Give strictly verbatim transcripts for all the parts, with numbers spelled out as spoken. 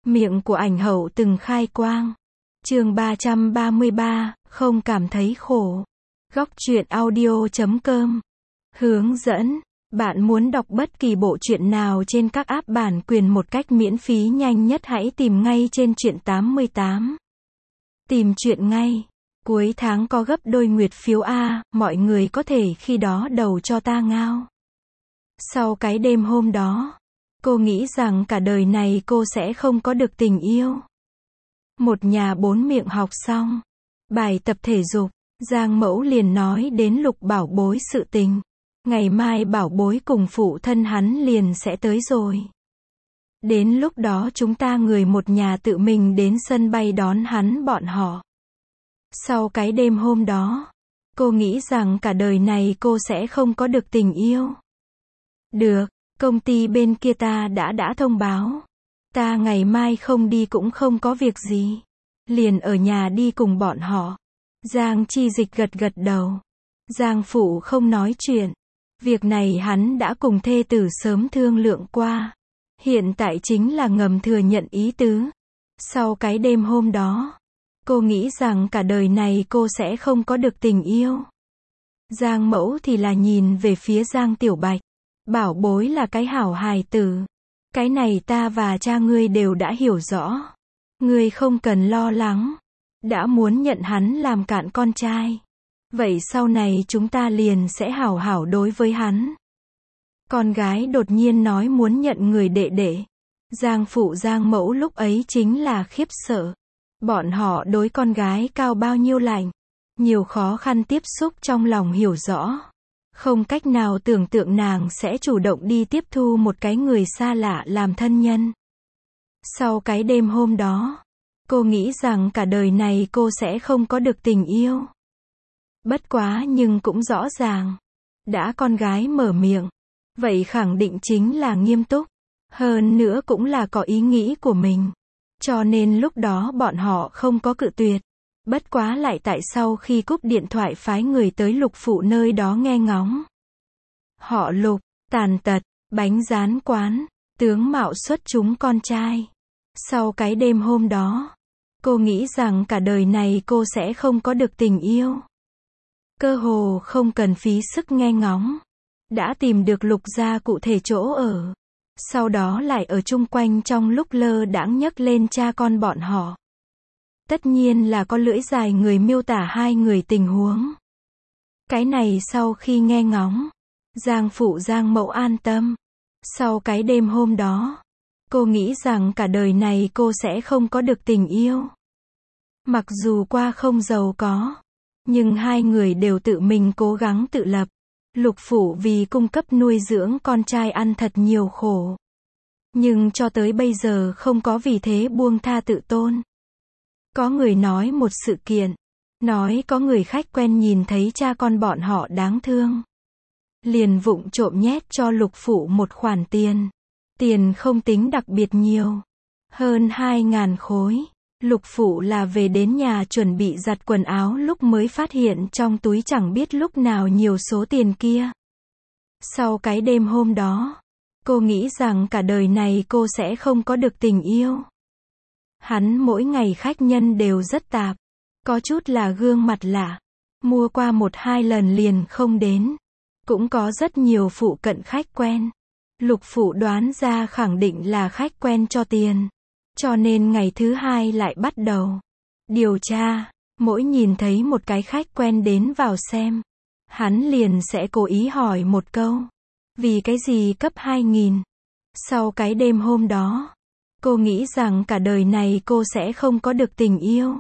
Miệng của ảnh hậu từng khai quang. Chương ba trăm ba mươi ba, không cảm thấy khổ. Góc truyện audio chấm com. Hướng dẫn. Bạn muốn đọc bất kỳ bộ truyện nào trên các app bản quyền một cách miễn phí nhanh nhất, hãy tìm ngay trên truyện tám mươi tám. Tìm truyện ngay. Cuối tháng có gấp đôi nguyệt phiếu A, mọi người có thể khi đó đầu cho ta ngao. Sau cái đêm hôm đó, cô nghĩ rằng cả đời này cô sẽ không có được tình yêu. Một nhà bốn miệng học xong bài tập thể dục, Giang Mẫu liền nói đến Lục Bảo Bối sự tình. Ngày mai Bảo Bối cùng phụ thân hắn liền sẽ tới rồi. Đến lúc đó chúng ta người một nhà tự mình đến sân bay đón hắn bọn họ. Sau cái đêm hôm đó, cô nghĩ rằng cả đời này cô sẽ không có được tình yêu. Được, công ty bên kia ta đã đã thông báo. Ta ngày mai không đi cũng không có việc gì. Liền ở nhà đi cùng bọn họ. Giang Chi Dịch gật gật đầu. Giang Phụ không nói chuyện. Việc này hắn đã cùng thê tử sớm thương lượng qua. Hiện tại chính là ngầm thừa nhận ý tứ. Sau cái đêm hôm đó, cô nghĩ rằng cả đời này cô sẽ không có được tình yêu. Giang Mẫu thì là nhìn về phía Giang Tiểu Bạch. Bảo Bối là cái hảo hài tử. Cái này ta và cha ngươi đều đã hiểu rõ. Ngươi không cần lo lắng. Đã muốn nhận hắn làm cạn con trai. Vậy sau này chúng ta liền sẽ hảo hảo đối với hắn. Con gái đột nhiên nói muốn nhận người đệ đệ. Giang Phụ Giang Mẫu lúc ấy chính là khiếp sợ. Bọn họ đối con gái cao bao nhiêu lạnh. Nhiều khó khăn tiếp xúc trong lòng hiểu rõ. Không cách nào tưởng tượng nàng sẽ chủ động đi tiếp thu một cái người xa lạ làm thân nhân. Sau cái đêm hôm đó, cô nghĩ rằng cả đời này cô sẽ không có được tình yêu. Bất quá nhưng cũng rõ ràng. Đã con gái mở miệng. Vậy khẳng định chính là nghiêm túc. Hơn nữa cũng là có ý nghĩ của mình. Cho nên lúc đó bọn họ không có cự tuyệt. Bất quá lại tại sau khi cúp điện thoại phái người tới Lục Phụ nơi đó nghe ngóng. Họ Lục, tàn tật, bánh rán quán, tướng mạo xuất chúng con trai. Sau cái đêm hôm đó, cô nghĩ rằng cả đời này cô sẽ không có được tình yêu. Cơ hồ không cần phí sức nghe ngóng. Đã tìm được Lục gia cụ thể chỗ ở. Sau đó lại ở chung quanh trong lúc lơ đãng nhấc lên cha con bọn họ. Tất nhiên là có lưỡi dài người miêu tả hai người tình huống. Cái này sau khi nghe ngóng, Giang Phụ Giang Mẫu an tâm. Sau cái đêm hôm đó, cô nghĩ rằng cả đời này cô sẽ không có được tình yêu. Mặc dù qua không giàu có, nhưng hai người đều tự mình cố gắng tự lập. Lục Phụ vì cung cấp nuôi dưỡng con trai ăn thật nhiều khổ. Nhưng cho tới bây giờ không có vì thế buông tha tự tôn. Có người nói một sự kiện. Nói có người khách quen nhìn thấy cha con bọn họ đáng thương. Liền vụng trộm nhét cho Lục Phụ một khoản tiền. Tiền không tính đặc biệt nhiều. Hơn hai ngàn khối. Lục Phụ là về đến nhà chuẩn bị giặt quần áo lúc mới phát hiện trong túi chẳng biết lúc nào nhiều số tiền kia. Sau cái đêm hôm đó, cô nghĩ rằng cả đời này cô sẽ không có được tình yêu. Hắn mỗi ngày khách nhân đều rất tạp. Có chút là gương mặt lạ. Mua qua một hai lần liền không đến. Cũng có rất nhiều phụ cận khách quen. Lục Phụ đoán ra khẳng định là khách quen cho tiền. Cho nên ngày thứ hai lại bắt đầu điều tra. Mỗi nhìn thấy một cái khách quen đến vào xem, hắn liền sẽ cố ý hỏi một câu. Vì cái gì cấp hai nghìn? Sau cái đêm hôm đó, cô nghĩ rằng cả đời này cô sẽ không có được tình yêu.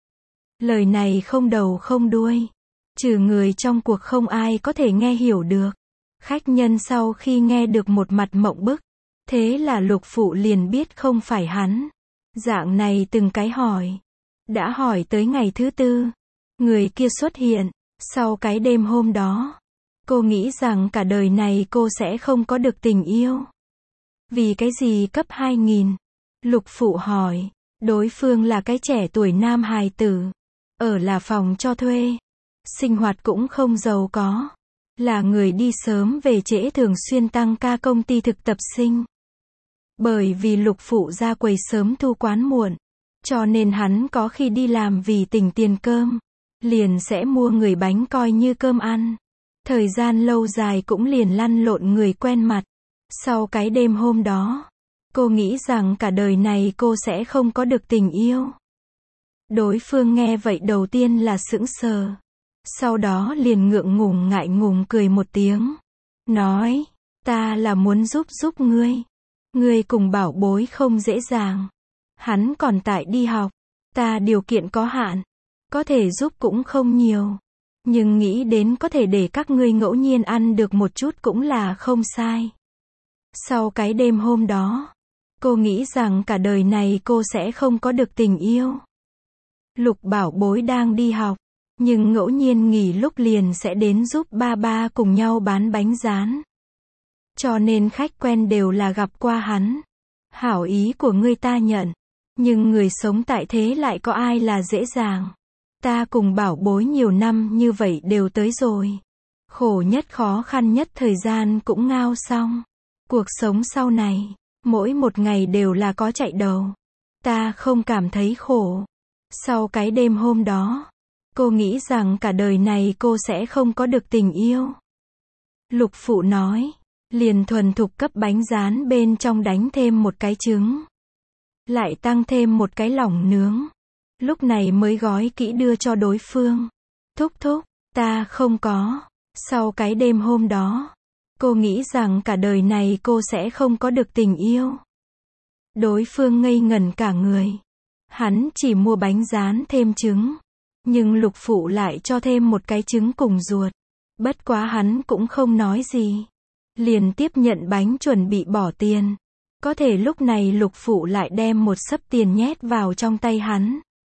Lời này không đầu không đuôi. Trừ người trong cuộc không ai có thể nghe hiểu được. Khách nhân sau khi nghe được một mặt mộng bức. Thế là Lục Phụ liền biết không phải hắn. Dạng này từng cái hỏi. Đã hỏi tới ngày thứ tư. Người kia xuất hiện. Sau cái đêm hôm đó, cô nghĩ rằng cả đời này cô sẽ không có được tình yêu. Vì cái gì cấp hai nghìn? Lục Phụ hỏi. Đối phương là cái trẻ tuổi nam hài tử. Ở là phòng cho thuê. Sinh hoạt cũng không giàu có. Là người đi sớm về trễ thường xuyên tăng ca công ty thực tập sinh. Bởi vì Lục Phụ ra quầy sớm thu quán muộn, cho nên hắn có khi đi làm vì tỉnh tiền cơm, liền sẽ mua người bánh coi như cơm ăn. Thời gian lâu dài cũng liền lăn lộn người quen mặt. Sau cái đêm hôm đó, cô nghĩ rằng cả đời này cô sẽ không có được tình yêu. Đối phương nghe vậy đầu tiên là sững sờ. Sau đó liền ngượng ngùng ngại ngùng cười một tiếng. Nói, ta là muốn giúp giúp ngươi. Ngươi cùng Bảo Bối không dễ dàng. Hắn còn tại đi học. Ta điều kiện có hạn. Có thể giúp cũng không nhiều. Nhưng nghĩ đến có thể để các ngươi ngẫu nhiên ăn được một chút cũng là không sai. Sau cái đêm hôm đó, cô nghĩ rằng cả đời này cô sẽ không có được tình yêu. Lục Bảo Bối đang đi học, nhưng ngẫu nhiên nghỉ lúc liền sẽ đến giúp ba ba cùng nhau bán bánh rán. Cho nên khách quen đều là gặp qua hắn. Hảo ý của ngươi ta nhận, nhưng người sống tại thế lại có ai là dễ dàng. Ta cùng Bảo Bối nhiều năm như vậy đều tới rồi. Khổ nhất khó khăn nhất thời gian cũng ngao xong. Cuộc sống sau này, mỗi một ngày đều là có chạy đầu. Ta không cảm thấy khổ. Sau cái đêm hôm đó, cô nghĩ rằng cả đời này cô sẽ không có được tình yêu. Lục Phụ nói, liền thuần thục cấp bánh rán bên trong đánh thêm một cái trứng. Lại tăng thêm một cái lỏng nướng. Lúc này mới gói kỹ đưa cho đối phương. Thúc thúc, ta không có. Sau cái đêm hôm đó, cô nghĩ rằng cả đời này cô sẽ không có được tình yêu. Đối phương ngây ngẩn cả người. Hắn chỉ mua bánh rán thêm trứng. Nhưng Lục Phụ lại cho thêm một cái trứng cùng ruột. Bất quá hắn cũng không nói gì. Liền tiếp nhận bánh chuẩn bị bỏ tiền. Có thể lúc này Lục Phụ lại đem một xấp tiền nhét vào trong tay hắn.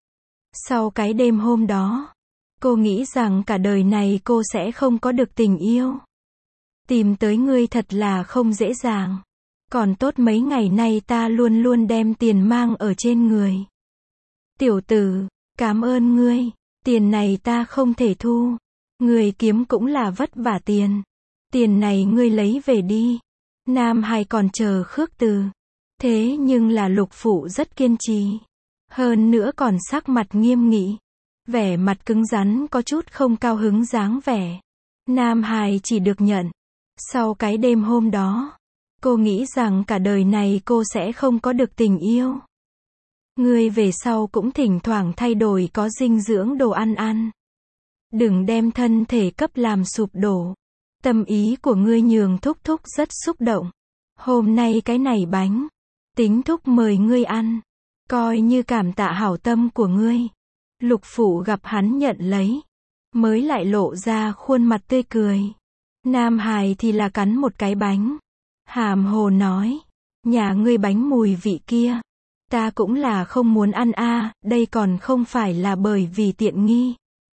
Sau cái đêm hôm đó, cô nghĩ rằng cả đời này cô sẽ không có được tình yêu. Tìm tới ngươi thật là không dễ dàng. Còn tốt mấy ngày nay ta luôn luôn đem tiền mang ở trên người. Tiểu tử, cảm ơn ngươi. Tiền này ta không thể thu. Ngươi kiếm cũng là vất vả tiền. Tiền này ngươi lấy về đi. Nam Hải còn chờ khước từ. Thế nhưng là Lục Phụ rất kiên trì. Hơn nữa còn sắc mặt nghiêm nghị. Vẻ mặt cứng rắn có chút không cao hứng dáng vẻ. Nam Hải chỉ được nhận. Sau cái đêm hôm đó, cô nghĩ rằng cả đời này cô sẽ không có được tình yêu. Ngươi về sau cũng thỉnh thoảng thay đổi có dinh dưỡng đồ ăn ăn. Đừng đem thân thể cấp làm sụp đổ. Tâm ý của ngươi nhường thúc thúc rất xúc động. Hôm nay cái này bánh, tính thúc mời ngươi ăn. Coi như cảm tạ hảo tâm của ngươi. Lục Phụ gặp hắn nhận lấy. Mới lại lộ ra khuôn mặt tươi cười. Nam Hải thì là cắn một cái bánh. Hàm hồ nói. Nhà ngươi bánh mùi vị kia. Ta cũng là không muốn ăn a, à, đây còn không phải là bởi vì tiện nghi.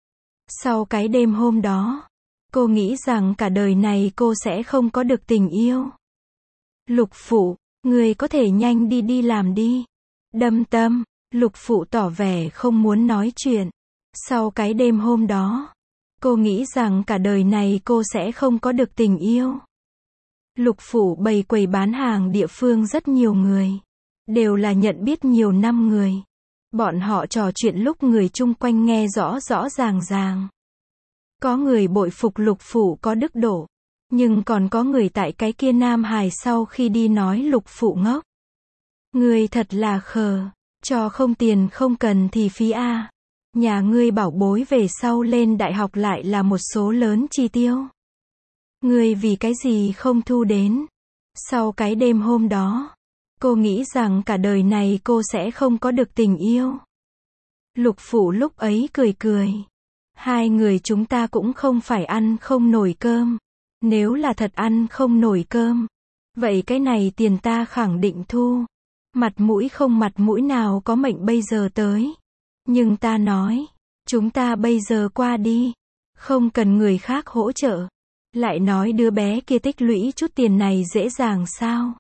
Sau cái đêm hôm đó, cô nghĩ rằng cả đời này cô sẽ không có được tình yêu. Lục Phụ, ngươi có thể nhanh đi đi làm đi. Đâm tâm, Lục Phụ tỏ vẻ không muốn nói chuyện. Sau cái đêm hôm đó, cô nghĩ rằng cả đời này cô sẽ không có được tình yêu. Lục Phụ bày quầy bán hàng địa phương rất nhiều người. Đều là nhận biết nhiều năm người. Bọn họ trò chuyện lúc người chung quanh nghe rõ rõ ràng ràng. Có người bội phục Lục Phụ có đức độ. Nhưng còn có người tại cái kia Nam Hải sau khi đi nói Lục Phụ ngốc. Ngươi thật là khờ. Cho không tiền không cần thì phí a. Nhà ngươi Bảo Bối về sau lên đại học lại là một số lớn chi tiêu. Ngươi vì cái gì không thu đến. Sau cái đêm hôm đó, cô nghĩ rằng cả đời này cô sẽ không có được tình yêu. Lục Phụ lúc ấy cười cười. Hai người chúng ta cũng không phải ăn không nổi cơm. Nếu là thật ăn không nổi cơm, vậy cái này tiền ta khẳng định thu. Mặt mũi không mặt mũi nào có mệnh bây giờ tới. Nhưng ta nói, chúng ta bây giờ qua đi. Không cần người khác hỗ trợ. Lại nói đứa bé kia tích lũy chút tiền này dễ dàng sao?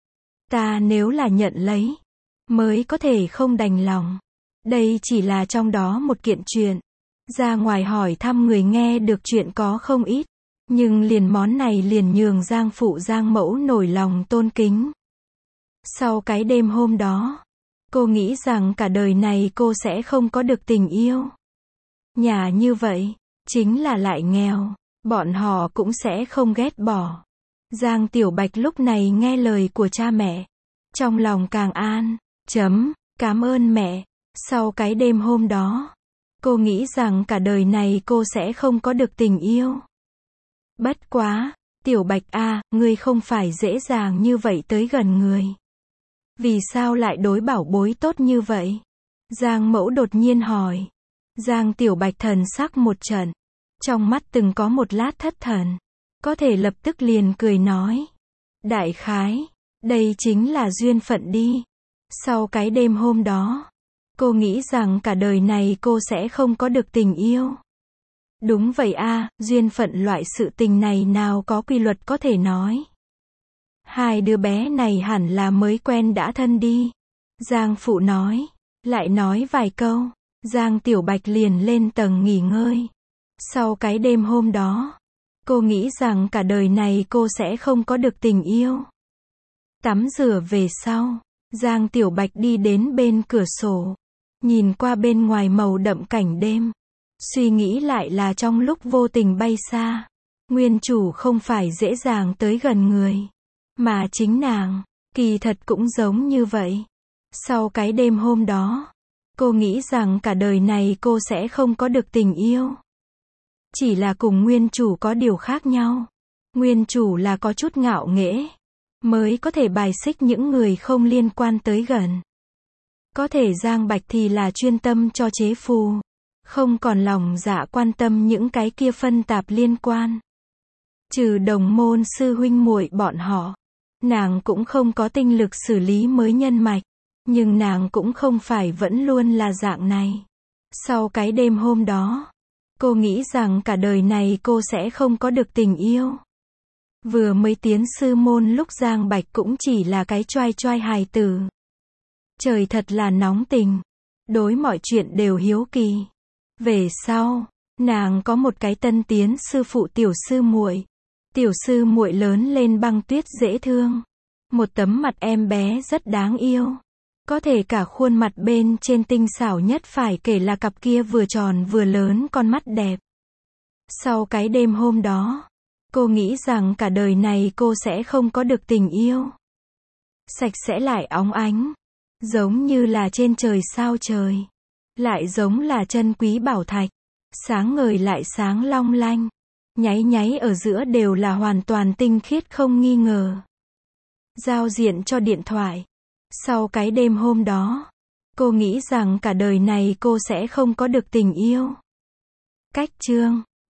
Ta nếu là nhận lấy, mới có thể không đành lòng. Đây chỉ là trong đó một kiện chuyện. Ra ngoài hỏi thăm người nghe được chuyện có không ít. Nhưng liền món này liền nhường Giang phụ Giang mẫu nổi lòng tôn kính. Sau cái đêm hôm đó, cô nghĩ rằng cả đời này cô sẽ không có được tình yêu. Nhà như vậy, chính là lại nghèo, bọn họ cũng sẽ không ghét bỏ. Giang Tiểu Bạch lúc này nghe lời của cha mẹ, trong lòng càng an, chấm, cảm ơn mẹ. Sau cái đêm hôm đó, cô nghĩ rằng cả đời này cô sẽ không có được tình yêu. Bất quá, Tiểu Bạch a, ngươi không phải dễ dàng như vậy tới gần người. Vì sao lại đối bảo bối tốt như vậy? Giang Mẫu đột nhiên hỏi. Giang Tiểu Bạch thần sắc một trận, trong mắt từng có một lát thất thần, có thể lập tức liền cười nói. Đại khái, đây chính là duyên phận đi. Sau cái đêm hôm đó, cô nghĩ rằng cả đời này cô sẽ không có được tình yêu. Đúng vậy a, duyên phận loại sự tình này nào có quy luật có thể nói. Hai đứa bé này hẳn là mới quen đã thân đi. Giang Phụ nói, lại nói vài câu, Giang Tiểu Bạch liền lên tầng nghỉ ngơi. Sau cái đêm hôm đó, cô nghĩ rằng cả đời này cô sẽ không có được tình yêu. Tắm rửa về sau, Giang Tiểu Bạch đi đến bên cửa sổ, nhìn qua bên ngoài màu đậm cảnh đêm. Suy nghĩ lại là trong lúc vô tình bay xa, nguyên chủ không phải dễ dàng tới gần người, mà chính nàng, kỳ thật cũng giống như vậy. Sau cái đêm hôm đó, cô nghĩ rằng cả đời này cô sẽ không có được tình yêu. Chỉ là cùng nguyên chủ có điều khác nhau. Nguyên chủ là có chút ngạo nghễ, mới có thể bài xích những người không liên quan tới gần. Có thể Giang Bạch thì là chuyên tâm cho chế phù, không còn lòng dạ quan tâm những cái kia phân tạp liên quan. Trừ đồng môn sư huynh muội bọn họ, nàng cũng không có tinh lực xử lý mới nhân mạch, nhưng nàng cũng không phải vẫn luôn là dạng này. Sau cái đêm hôm đó, cô nghĩ rằng cả đời này cô sẽ không có được tình yêu. Vừa mới tiến sư môn lúc Giang Bạch cũng chỉ là cái choai choai hài tử. Trời thật là nóng tình, đối mọi chuyện đều hiếu kỳ. Về sau, nàng có một cái tân tiến sư phụ tiểu sư muội. Tiểu sư muội lớn lên băng tuyết dễ thương, một tấm mặt em bé rất đáng yêu. Có thể cả khuôn mặt bên trên tinh xảo nhất phải kể là cặp kia vừa tròn vừa lớn con mắt đẹp. Sau cái đêm hôm đó, cô nghĩ rằng cả đời này cô sẽ không có được tình yêu. Sạch sẽ lại óng ánh, giống như là trên trời sao trời, lại giống là chân quý bảo thạch, sáng ngời lại sáng long lanh, nháy nháy ở giữa đều là hoàn toàn tinh khiết không nghi ngờ. Giao diện cho điện thoại. Sau cái đêm hôm đó, cô nghĩ rằng cả đời này cô sẽ không có được tình yêu. Cách chương